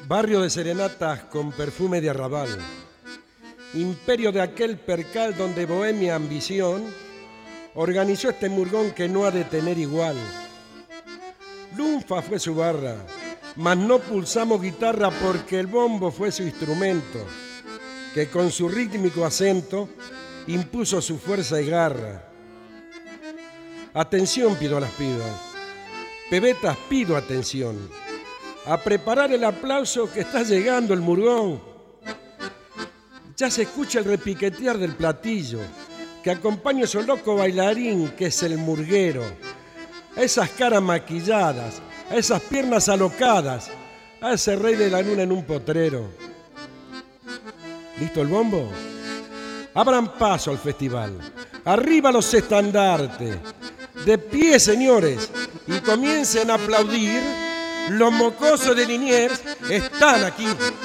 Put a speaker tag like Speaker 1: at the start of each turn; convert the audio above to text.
Speaker 1: Barrio de serenatas con perfume de arrabal, imperio de aquel percal donde bohemia ambición organizó este murgón que no ha de tener igual. Lunfa fue su barra, mas no pulsamos guitarra porque el bombo fue su instrumento, que con su rítmico acento impuso su fuerza y garra. Atención pido a las pibas, pebetas pido atención, a preparar el aplauso que está llegando el murgón. Ya se escucha el repiquetear del platillo, que acompaña a su loco bailarín que es el murguero. A esas caras maquilladas, a esas piernas alocadas, a ese rey de la luna en un potrero. ¿Listo el bombo? Abran paso al festival. Arriba los estandartes. De pie, señores, y comiencen a aplaudir. Los mocosos de Liniers están aquí.